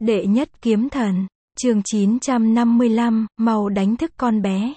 Đệ nhất kiếm thần, chương 955, mau đánh thức con bé.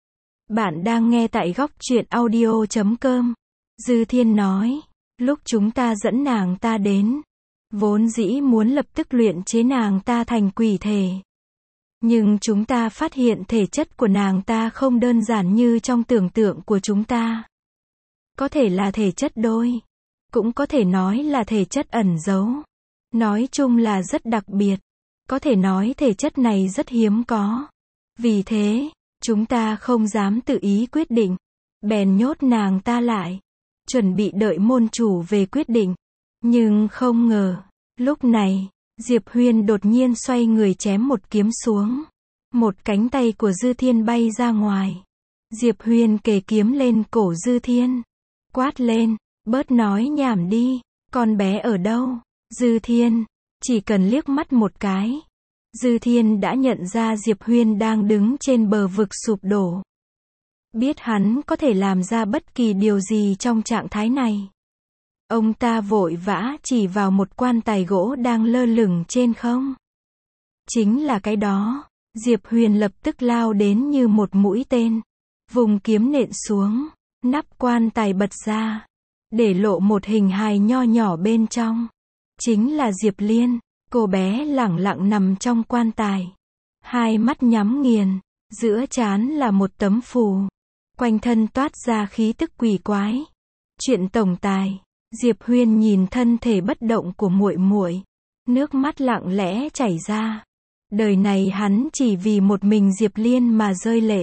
Bạn đang nghe tại góc truyện audio.com. Dư Thiên nói, lúc chúng ta dẫn nàng ta đến, vốn dĩ muốn lập tức luyện chế nàng ta thành quỷ thể. Nhưng chúng ta phát hiện thể chất của nàng ta không đơn giản như trong tưởng tượng của chúng ta. Có thể là thể chất đôi, cũng có thể nói là thể chất ẩn giấu. Nói chung là rất đặc biệt. Có thể nói thể chất này rất hiếm có. Vì thế, chúng ta không dám tự ý quyết định. Bèn nhốt nàng ta lại. Chuẩn bị đợi môn chủ về quyết định. Nhưng không ngờ, lúc này, Diệp Huyên đột nhiên xoay người chém một kiếm xuống. Một cánh tay của Dư Thiên bay ra ngoài. Diệp Huyên kề kiếm lên cổ Dư Thiên. Quát lên, bớt nói nhảm đi, con bé ở đâu? Dư Thiên, chỉ cần liếc mắt một cái. Dư Thiên đã nhận ra Diệp Huyên đang đứng trên bờ vực sụp đổ. Biết hắn có thể làm ra bất kỳ điều gì trong trạng thái này. Ông ta vội vã chỉ vào một quan tài gỗ đang lơ lửng trên không. Chính là cái đó. Diệp Huyên lập tức lao đến như một mũi tên. Vùng kiếm nện xuống. Nắp quan tài bật ra. Để lộ một hình hài nho nhỏ bên trong. Chính là Diệp Liên. Cô bé lẳng lặng nằm trong quan tài. Hai mắt nhắm nghiền. Giữa trán là một tấm phù. Quanh thân toát ra khí tức quỷ quái. Chuyện tổng tài. Diệp Huyên nhìn thân thể bất động của muội muội. Nước mắt lặng lẽ chảy ra. Đời này hắn chỉ vì một mình Diệp Liên mà rơi lệ.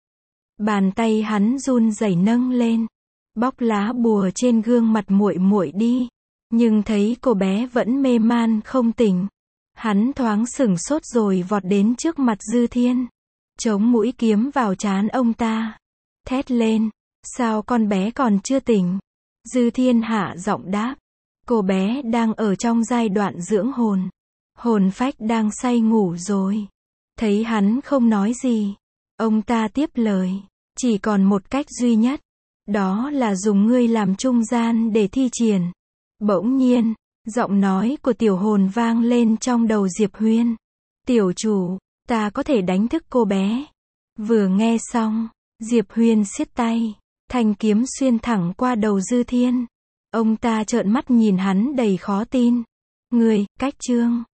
Bàn tay hắn run rẩy nâng lên. Bóc lá bùa trên gương mặt muội muội đi. Nhưng thấy cô bé vẫn mê man không tỉnh. Hắn thoáng sửng sốt rồi vọt đến trước mặt Dư Thiên. Chống mũi kiếm vào trán ông ta. Thét lên. Sao con bé còn chưa tỉnh? Dư Thiên hạ giọng đáp. Cô bé đang ở trong giai đoạn dưỡng hồn. Hồn phách đang say ngủ rồi. Thấy hắn không nói gì. Ông ta tiếp lời. Chỉ còn một cách duy nhất. Đó là dùng ngươi làm trung gian để thi triển. Bỗng nhiên, giọng nói của tiểu hồn vang lên trong đầu Diệp Huyên. Tiểu chủ, ta có thể đánh thức cô bé. Vừa nghe xong, Diệp Huyên siết tay. Thanh kiếm xuyên thẳng qua đầu Dư Thiên. Ông ta trợn mắt nhìn hắn đầy khó tin. Ngươi, cách chương.